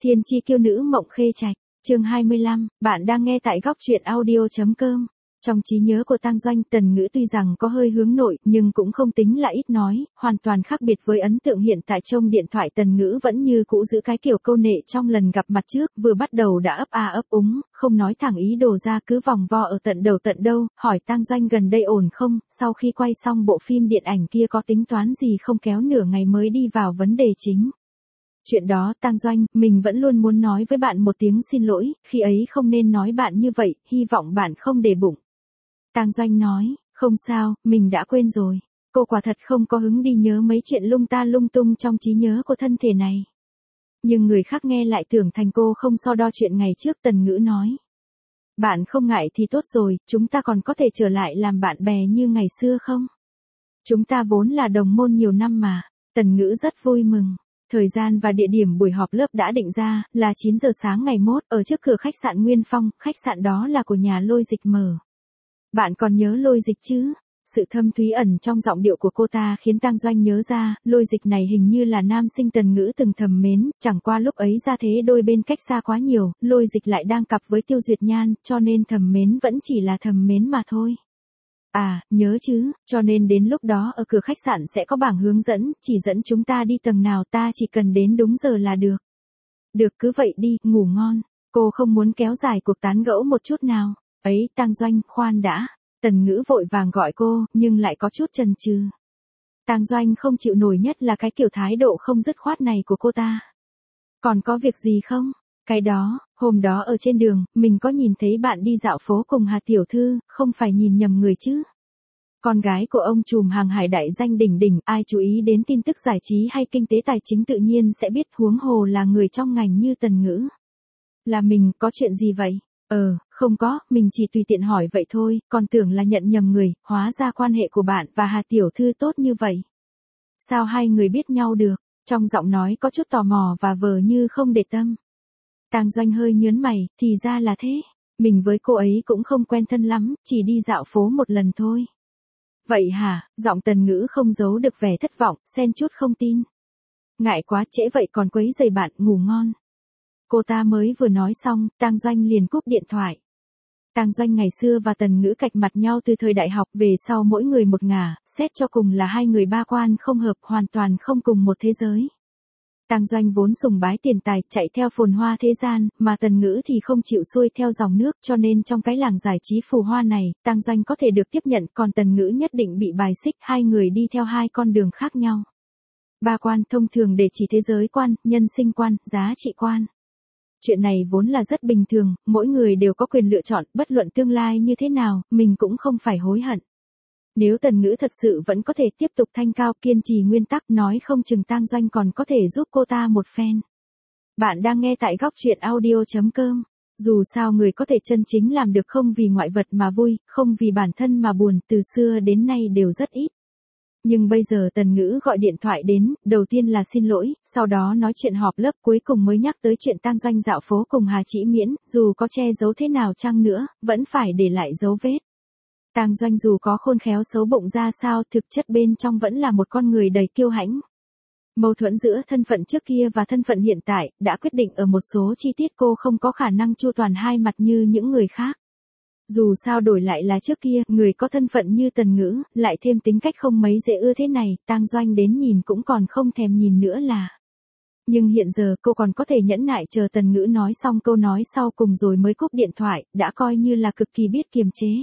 Thiên chi kiêu nữ mộng khê trạch, chương 25, bạn đang nghe tại góc truyện audio.com. Trong trí nhớ của Tang Doanh, Tần Ngữ tuy rằng có hơi hướng nội, nhưng cũng không tính là ít nói, hoàn toàn khác biệt với ấn tượng hiện tại. Trong điện thoại Tần Ngữ vẫn như cũ giữ cái kiểu câu nệ trong lần gặp mặt trước, vừa bắt đầu đã ấp a ấp úng, không nói thẳng ý đồ ra, cứ vòng vo ở tận đầu tận đâu, hỏi Tang Doanh gần đây ổn không, sau khi quay xong bộ phim điện ảnh kia có tính toán gì không, kéo nửa ngày mới đi vào vấn đề chính. Chuyện đó Tang Doanh, mình vẫn luôn muốn nói với bạn một tiếng xin lỗi, khi ấy không nên nói bạn như vậy, hy vọng bạn không để bụng. Tang Doanh nói, không sao, mình đã quên rồi. Cô quả thật không có hứng đi nhớ mấy chuyện lung ta lung tung trong trí nhớ của thân thể này. Nhưng người khác nghe lại tưởng thành cô không so đo chuyện ngày trước. Tần Ngữ nói. Bạn không ngại thì tốt rồi, chúng ta còn có thể trở lại làm bạn bè như ngày xưa không? Chúng ta vốn là đồng môn nhiều năm mà. Tần Ngữ rất vui mừng. Thời gian và địa điểm buổi họp lớp đã định ra, là 9 giờ sáng ngày mốt, ở trước cửa khách sạn Nguyên Phong, khách sạn đó là của nhà Lôi Dịch mở. Bạn còn nhớ Lôi Dịch chứ? Sự thâm thúy ẩn trong giọng điệu của cô ta khiến Tang Doanh nhớ ra, Lôi Dịch này hình như là nam sinh Tần Ngữ từng thầm mến, chẳng qua lúc ấy ra thế đôi bên cách xa quá nhiều, Lôi Dịch lại đang cặp với Tiêu Duyệt Nhan, cho nên thầm mến vẫn chỉ là thầm mến mà thôi. À, nhớ chứ, cho nên đến lúc đó ở cửa khách sạn sẽ có bảng hướng dẫn, chỉ dẫn chúng ta đi tầng nào, ta chỉ cần đến đúng giờ là được. Được, cứ vậy đi, ngủ ngon. Cô không muốn kéo dài cuộc tán gẫu một chút nào. Ấy, Tang Doanh, khoan đã. Tần Ngữ vội vàng gọi cô, nhưng lại có chút chần chừ. Tang Doanh không chịu nổi nhất là cái kiểu thái độ không dứt khoát này của cô ta. Còn có việc gì không? Cái đó, hôm đó ở trên đường, mình có nhìn thấy bạn đi dạo phố cùng Hà Tiểu Thư, không phải nhìn nhầm người chứ? Con gái của ông trùm hàng hải đại danh đỉnh đỉnh, ai chú ý đến tin tức giải trí hay kinh tế tài chính tự nhiên sẽ biết, huống hồ là người trong ngành như Tần Ngữ. Là mình, có chuyện gì vậy? Không có, mình chỉ tùy tiện hỏi vậy thôi, còn tưởng là nhận nhầm người, hóa ra quan hệ của bạn và Hà Tiểu Thư tốt như vậy. Sao hai người biết nhau được? Trong giọng nói có chút tò mò và vờ như không để tâm. Tang Doanh hơi nhớn mày, thì ra là thế. Mình với cô ấy cũng không quen thân lắm, chỉ đi dạo phố một lần thôi. Vậy hả? Giọng Tần Ngữ không giấu được vẻ thất vọng, xen chút không tin. Ngại quá, trễ vậy còn quấy rầy bạn, ngủ ngon. Cô ta mới vừa nói xong, Tang Doanh liền cúp điện thoại. Tang Doanh ngày xưa và Tần Ngữ cạch mặt nhau từ thời đại học, về sau mỗi người một ngả, xét cho cùng là hai người ba quan không hợp, hoàn toàn không cùng một thế giới. Tang Doanh vốn sùng bái tiền tài, chạy theo phồn hoa thế gian, mà Tần Ngữ thì không chịu xuôi theo dòng nước, cho nên trong cái làng giải trí phù hoa này, Tang Doanh có thể được tiếp nhận, còn Tần Ngữ nhất định bị bài xích, hai người đi theo hai con đường khác nhau. Ba quan thông thường để chỉ thế giới quan, nhân sinh quan, giá trị quan. Chuyện này vốn là rất bình thường, mỗi người đều có quyền lựa chọn, bất luận tương lai như thế nào, mình cũng không phải hối hận. Nếu Tần Ngữ thật sự vẫn có thể tiếp tục thanh cao, kiên trì nguyên tắc, nói không chừng Tang Doanh còn có thể giúp cô ta một phen. Bạn đang nghe tại góc truyện audio.com. Dù sao người có thể chân chính làm được không vì ngoại vật mà vui, không vì bản thân mà buồn, từ xưa đến nay đều rất ít. Nhưng bây giờ Tần Ngữ gọi điện thoại đến, đầu tiên là xin lỗi, sau đó nói chuyện họp lớp, cuối cùng mới nhắc tới chuyện Tang Doanh dạo phố cùng Hà Chỉ Miễn, dù có che giấu thế nào chăng nữa, vẫn phải để lại dấu vết. Tang Doanh dù có khôn khéo xấu bụng ra sao, thực chất bên trong vẫn là một con người đầy kiêu hãnh. Mâu thuẫn giữa thân phận trước kia và thân phận hiện tại, đã quyết định ở một số chi tiết cô không có khả năng chu toàn hai mặt như những người khác. Dù sao đổi lại là trước kia, người có thân phận như Tần Ngữ, lại thêm tính cách không mấy dễ ưa thế này, Tang Doanh đến nhìn cũng còn không thèm nhìn nữa là. Nhưng hiện giờ cô còn có thể nhẫn nại chờ Tần Ngữ nói xong câu nói sau cùng rồi mới cúp điện thoại, đã coi như là cực kỳ biết kiềm chế.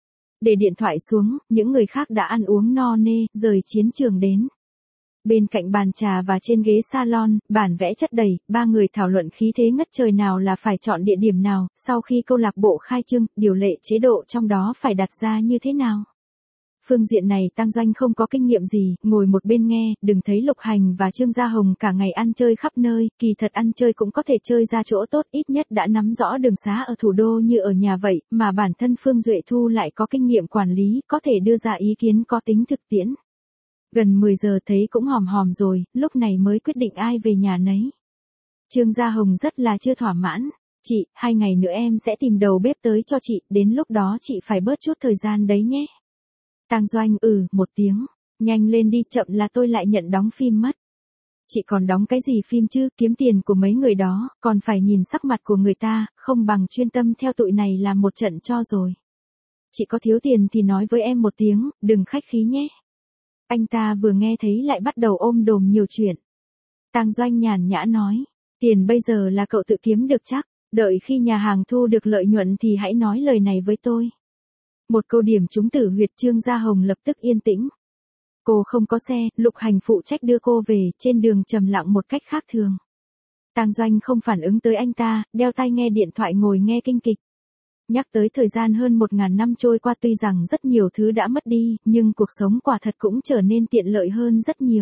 Để điện thoại xuống, những người khác đã ăn uống no nê, rời chiến trường đến. Bên cạnh bàn trà và trên ghế salon, bản vẽ chất đầy, ba người thảo luận khí thế ngất trời nào là phải chọn địa điểm nào, sau khi câu lạc bộ khai trương, điều lệ chế độ trong đó phải đặt ra như thế nào. Phương diện này Tang Doanh không có kinh nghiệm gì, ngồi một bên nghe, đừng thấy Lục Hành và Trương Gia Hồng cả ngày ăn chơi khắp nơi, kỳ thật ăn chơi cũng có thể chơi ra chỗ tốt, ít nhất đã nắm rõ đường xá ở thủ đô như ở nhà vậy, mà bản thân Phương Duệ Thu lại có kinh nghiệm quản lý, có thể đưa ra ý kiến có tính thực tiễn. Gần 10 giờ thấy cũng hòm hòm rồi, lúc này mới quyết định ai về nhà nấy. Trương Gia Hồng rất là chưa thỏa mãn. Chị, 2 ngày nữa em sẽ tìm đầu bếp tới cho chị, đến lúc đó chị phải bớt chút thời gian đấy nhé. Tang Doanh một tiếng, nhanh lên đi, chậm là tôi lại nhận đóng phim mất. Chị còn đóng cái gì phim chứ, kiếm tiền của mấy người đó, còn phải nhìn sắc mặt của người ta, không bằng chuyên tâm theo tụi này làm một trận cho rồi. Chị có thiếu tiền thì nói với em một tiếng, đừng khách khí nhé. Anh ta vừa nghe thấy lại bắt đầu ôm đồm nhiều chuyện. Tang Doanh nhàn nhã nói, tiền bây giờ là cậu tự kiếm được chắc, đợi khi nhà hàng thu được lợi nhuận thì hãy nói lời này với tôi. Một câu điểm trúng tử huyệt. Trương Gia Hồng lập tức yên tĩnh. Cô không có xe, Lục Hành phụ trách đưa cô về, trên đường trầm lặng một cách khác thường. Tang Doanh không phản ứng tới anh ta, đeo tai nghe điện thoại ngồi nghe kinh kịch. Nhắc tới thời gian hơn 1000 năm trôi qua, tuy rằng rất nhiều thứ đã mất đi, nhưng cuộc sống quả thật cũng trở nên tiện lợi hơn rất nhiều.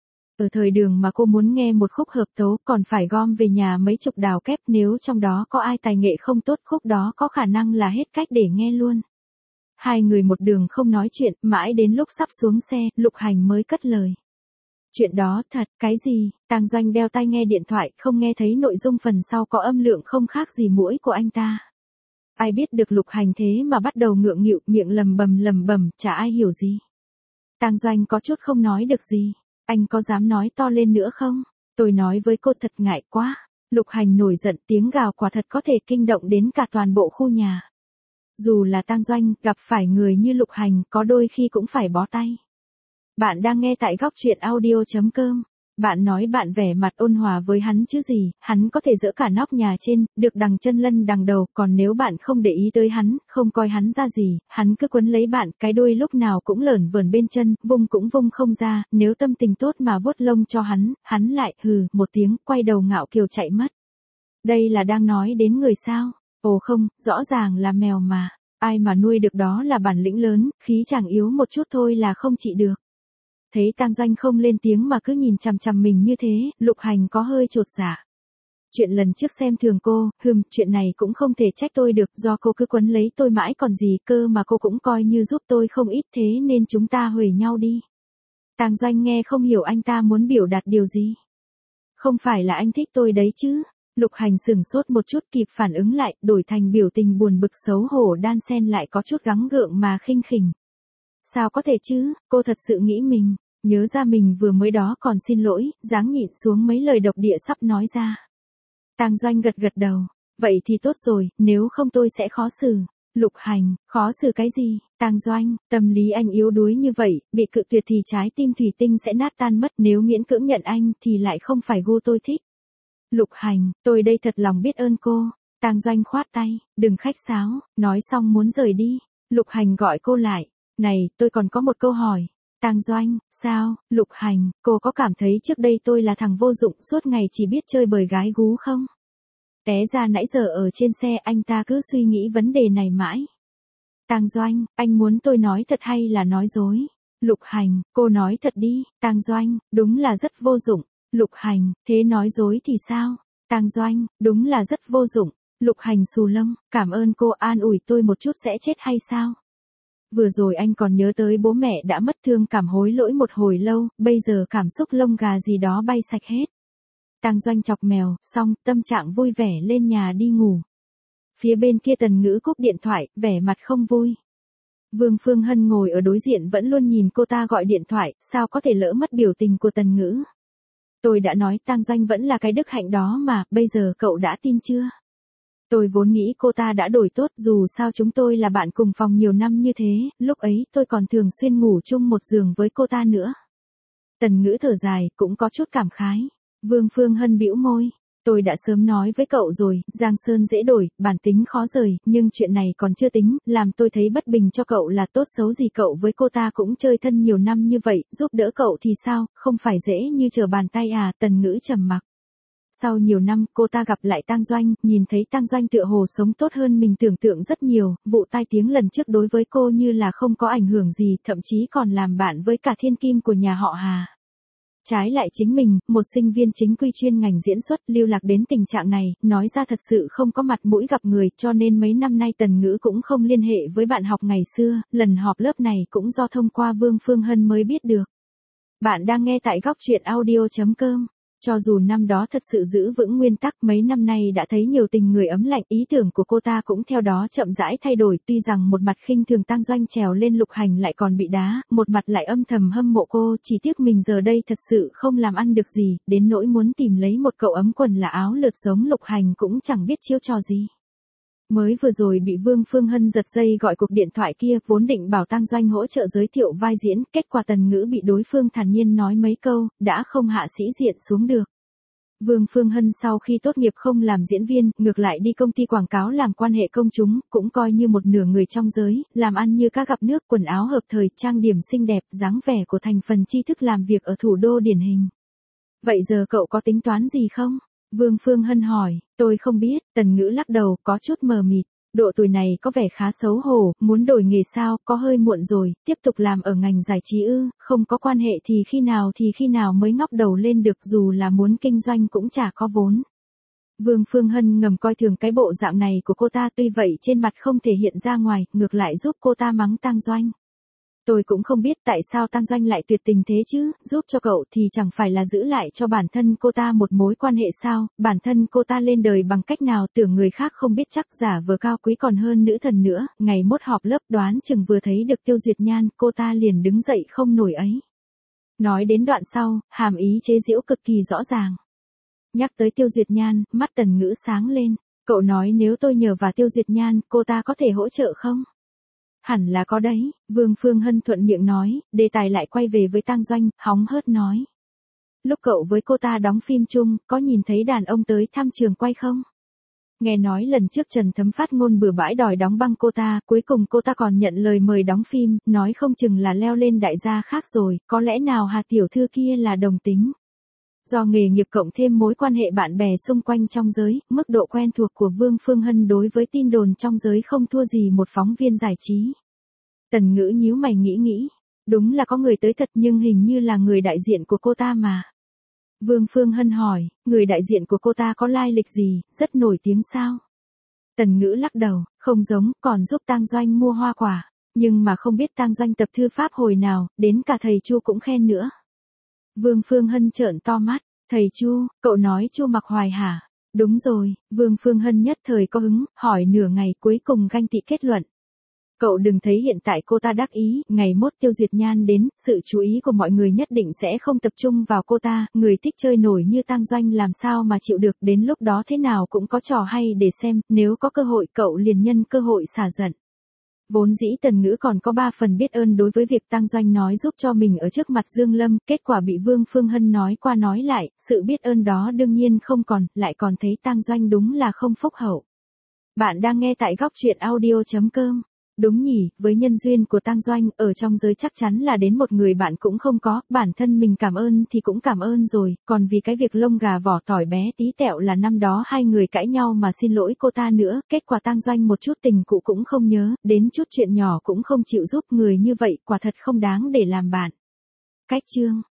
Ở thời đường mà cô muốn nghe một khúc hợp tấu còn phải gom về nhà mấy chục đào kép, nếu trong đó có ai tài nghệ không tốt khúc đó có khả năng là hết cách để nghe luôn. Hai người một đường không nói chuyện, mãi đến lúc sắp xuống xe, Lục Hành mới cất lời. Chuyện đó thật, cái gì? Tang Doanh đeo tai nghe điện thoại, không nghe thấy nội dung phần sau có âm lượng không khác gì mũi của anh ta. Ai biết được Lục Hành thế mà bắt đầu ngượng nghịu, miệng lầm bầm, chả ai hiểu gì. Tang Doanh có chút không nói được gì. Anh có dám nói to lên nữa không? Tôi nói với cô thật ngại quá. Lục Hành nổi giận, tiếng gào quả thật có thể kinh động đến cả toàn bộ khu nhà. Dù là Tang Doanh, gặp phải người như Lục Hành, có đôi khi cũng phải bó tay. Bạn đang nghe tại góc truyện audio.com. Bạn nói bạn vẻ mặt ôn hòa với hắn chứ gì, hắn có thể dỡ cả nóc nhà trên, được đằng chân lân đằng đầu, còn nếu bạn không để ý tới hắn, không coi hắn ra gì, hắn cứ quấn lấy bạn, cái đuôi lúc nào cũng lởn vởn bên chân, vung cũng vung không ra, nếu tâm tình tốt mà vuốt lông cho hắn lại hừ một tiếng, quay đầu ngạo kiều chạy mất. Đây là đang nói đến người sao? Ồ không, rõ ràng là mèo mà, ai mà nuôi được đó là bản lĩnh lớn, khí chàng yếu một chút thôi là không trị được. Thấy Tang Doanh không lên tiếng mà cứ nhìn chằm chằm mình như thế, Lục Hành có hơi chột dạ. Chuyện lần trước xem thường cô, chuyện này cũng không thể trách tôi được, do cô cứ quấn lấy tôi mãi còn gì cơ, mà cô cũng coi như giúp tôi không ít, thế nên chúng ta huề nhau đi. Tang Doanh nghe không hiểu anh ta muốn biểu đạt điều gì. Không phải là anh thích tôi đấy chứ? Lục Hành sửng sốt một chút, kịp phản ứng lại, đổi thành biểu tình buồn bực xấu hổ đan xen lại có chút gắng gượng mà khinh khỉnh. Sao có thể chứ, cô thật sự nghĩ mình, nhớ ra mình vừa mới đó còn xin lỗi, dáng nhịn xuống mấy lời độc địa sắp nói ra. Tang Doanh gật đầu, vậy thì tốt rồi, nếu không tôi sẽ khó xử. Lục Hành, khó xử cái gì? Tang Doanh, tâm lý anh yếu đuối như vậy, bị cự tuyệt thì trái tim thủy tinh sẽ nát tan mất, nếu miễn cưỡng nhận anh thì lại không phải gu tôi thích. Lục Hành, tôi đây thật lòng biết ơn cô. Tang Doanh khoát tay, đừng khách sáo, nói xong muốn rời đi. Lục Hành gọi cô lại. Này, tôi còn có một câu hỏi. Tang Doanh, sao? Lục Hành, cô có cảm thấy trước đây tôi là thằng vô dụng suốt ngày chỉ biết chơi bời gái gú không? Té ra nãy giờ ở trên xe anh ta cứ suy nghĩ vấn đề này mãi. Tang Doanh, anh muốn tôi nói thật hay là nói dối? Lục Hành, cô nói thật đi. Tang Doanh, đúng là rất vô dụng. Lục Hành, thế nói dối thì sao? Tang Doanh, đúng là rất vô dụng. Lục Hành xù lông, cảm ơn cô an ủi tôi một chút sẽ chết hay sao? Vừa rồi anh còn nhớ tới bố mẹ đã mất, thương cảm hối lỗi một hồi lâu, bây giờ cảm xúc lông gà gì đó bay sạch hết. Tang Doanh chọc mèo, xong, tâm trạng vui vẻ lên nhà đi ngủ. Phía bên kia Tần Ngữ cúp điện thoại, vẻ mặt không vui. Vương Phương Hân ngồi ở đối diện vẫn luôn nhìn cô ta gọi điện thoại, sao có thể lỡ mất biểu tình của Tần Ngữ. Tôi đã nói Tang Doanh vẫn là cái đức hạnh đó mà, bây giờ cậu đã tin chưa? Tôi vốn nghĩ cô ta đã đổi tốt, dù sao chúng tôi là bạn cùng phòng nhiều năm như thế, lúc ấy tôi còn thường xuyên ngủ chung một giường với cô ta nữa. Tần Ngữ thở dài, cũng có chút cảm khái. Vương Phương Hân bĩu môi. Tôi đã sớm nói với cậu rồi, Giang Sơn dễ đổi, bản tính khó rời, nhưng chuyện này còn chưa tính, làm tôi thấy bất bình cho cậu là tốt xấu gì cậu với cô ta cũng chơi thân nhiều năm như vậy, giúp đỡ cậu thì sao, không phải dễ như trở bàn tay à? Tần Ngữ trầm mặc. Sau nhiều năm, cô ta gặp lại Tang Doanh, nhìn thấy Tang Doanh tựa hồ sống tốt hơn mình tưởng tượng rất nhiều, vụ tai tiếng lần trước đối với cô như là không có ảnh hưởng gì, thậm chí còn làm bạn với cả thiên kim của nhà họ Hà. Trái lại chính mình, một sinh viên chính quy chuyên ngành diễn xuất, lưu lạc đến tình trạng này, nói ra thật sự không có mặt mũi gặp người, cho nên mấy năm nay Tần Ngữ cũng không liên hệ với bạn học ngày xưa, lần họp lớp này cũng do thông qua Vương Phương Hân mới biết được. Bạn đang nghe tại góc truyện audio.com. Cho dù năm đó thật sự giữ vững nguyên tắc, mấy năm nay đã thấy nhiều tình người ấm lạnh, ý tưởng của cô ta cũng theo đó chậm rãi thay đổi, tuy rằng một mặt khinh thường Tang Doanh trèo lên Lục Hành lại còn bị đá, một mặt lại âm thầm hâm mộ cô, chỉ tiếc mình giờ đây thật sự không làm ăn được gì, đến nỗi muốn tìm lấy một cậu ấm quần là áo lượt giống Lục Hành cũng chẳng biết chiêu trò gì. Mới vừa rồi bị Vương Phương Hân giật dây gọi cuộc điện thoại kia, vốn định bảo Tang Doanh hỗ trợ giới thiệu vai diễn, kết quả Tần Ngữ bị đối phương thản nhiên nói mấy câu, đã không hạ sĩ diện xuống được. Vương Phương Hân sau khi tốt nghiệp không làm diễn viên, ngược lại đi công ty quảng cáo làm quan hệ công chúng, cũng coi như một nửa người trong giới, làm ăn như cá gặp nước, quần áo hợp thời, trang điểm xinh đẹp, dáng vẻ của thành phần tri thức làm việc ở thủ đô điển hình. Vậy giờ cậu có tính toán gì không? Vương Phương Hân hỏi. Tôi không biết, Tần Ngữ lắc đầu, có chút mờ mịt. Độ tuổi này có vẻ khá xấu hổ, muốn đổi nghề sao, có hơi muộn rồi, tiếp tục làm ở ngành giải trí ư, không có quan hệ thì khi nào mới ngóc đầu lên được, dù là muốn kinh doanh cũng chả có vốn. Vương Phương Hân ngầm coi thường cái bộ dạng này của cô ta, tuy vậy trên mặt không thể hiện ra ngoài, ngược lại giúp cô ta mắng Tang Doanh. Tôi cũng không biết tại sao Tang Doanh lại tuyệt tình thế chứ, giúp cho cậu thì chẳng phải là giữ lại cho bản thân cô ta một mối quan hệ sao, bản thân cô ta lên đời bằng cách nào, tưởng người khác không biết chắc, giả vờ cao quý còn hơn nữ thần nữa, ngày mốt họp lớp đoán chừng vừa thấy được Tiêu Duyệt Nhan, cô ta liền đứng dậy không nổi ấy. Nói đến đoạn sau, hàm ý chế giễu cực kỳ rõ ràng. Nhắc tới Tiêu Duyệt Nhan, mắt Tần Ngữ sáng lên, cậu nói nếu tôi nhờ vào Tiêu Duyệt Nhan, cô ta có thể hỗ trợ không? Hẳn là có đấy, Vương Phương Hân thuận miệng nói, đề tài lại quay về với Tang Doanh, hóng hớt nói. Lúc cậu với cô ta đóng phim chung, có nhìn thấy đàn ông tới thăm trường quay không? Nghe nói lần trước Trần Thấm phát ngôn bừa bãi đòi đóng băng cô ta, cuối cùng cô ta còn nhận lời mời đóng phim, nói không chừng là leo lên đại gia khác rồi, có lẽ nào Hà tiểu thư kia là đồng tính. Do nghề nghiệp cộng thêm mối quan hệ bạn bè xung quanh trong giới, mức độ quen thuộc của Vương Phương Hân đối với tin đồn trong giới không thua gì một phóng viên giải trí. Tần Ngữ nhíu mày nghĩ, đúng là có người tới thật nhưng hình như là người đại diện của cô ta mà. Vương Phương Hân hỏi, người đại diện của cô ta có lai lịch gì, rất nổi tiếng sao? Tần Ngữ lắc đầu, không giống, còn giúp Tang Doanh mua hoa quả, nhưng mà không biết Tang Doanh tập thư pháp hồi nào, đến cả thầy Chu cũng khen nữa. Vương Phương Hân trợn to mắt, thầy Chu, cậu nói Chu Mặc Hoài hả? Đúng rồi, Vương Phương Hân nhất thời có hứng, hỏi nửa ngày cuối cùng ganh tị kết luận. Cậu đừng thấy hiện tại cô ta đắc ý, ngày mốt Tiêu Duyệt Nhan đến, sự chú ý của mọi người nhất định sẽ không tập trung vào cô ta, người thích chơi nổi như Tang Doanh làm sao mà chịu được, đến lúc đó thế nào cũng có trò hay để xem, nếu có cơ hội cậu liền nhân cơ hội xả giận. Vốn dĩ Tần Ngữ còn có 3 phần biết ơn đối với việc Tang Doanh nói giúp cho mình ở trước mặt Dương Lâm, kết quả bị Vương Phương Hân nói qua nói lại, sự biết ơn đó đương nhiên không còn, lại còn thấy Tang Doanh đúng là không phúc hậu. Bạn đang nghe tại góc truyện audio.com. Đúng nhỉ, với nhân duyên của Tang Doanh, ở trong giới chắc chắn là đến một người bạn cũng không có, bản thân mình cảm ơn thì cũng cảm ơn rồi, còn vì cái việc lông gà vỏ tỏi bé tí tẹo là năm đó hai người cãi nhau mà xin lỗi cô ta nữa, kết quả Tang Doanh một chút tình cũ cũng không nhớ, đến chút chuyện nhỏ cũng không chịu giúp, người như vậy quả thật không đáng để làm bạn. Cách chương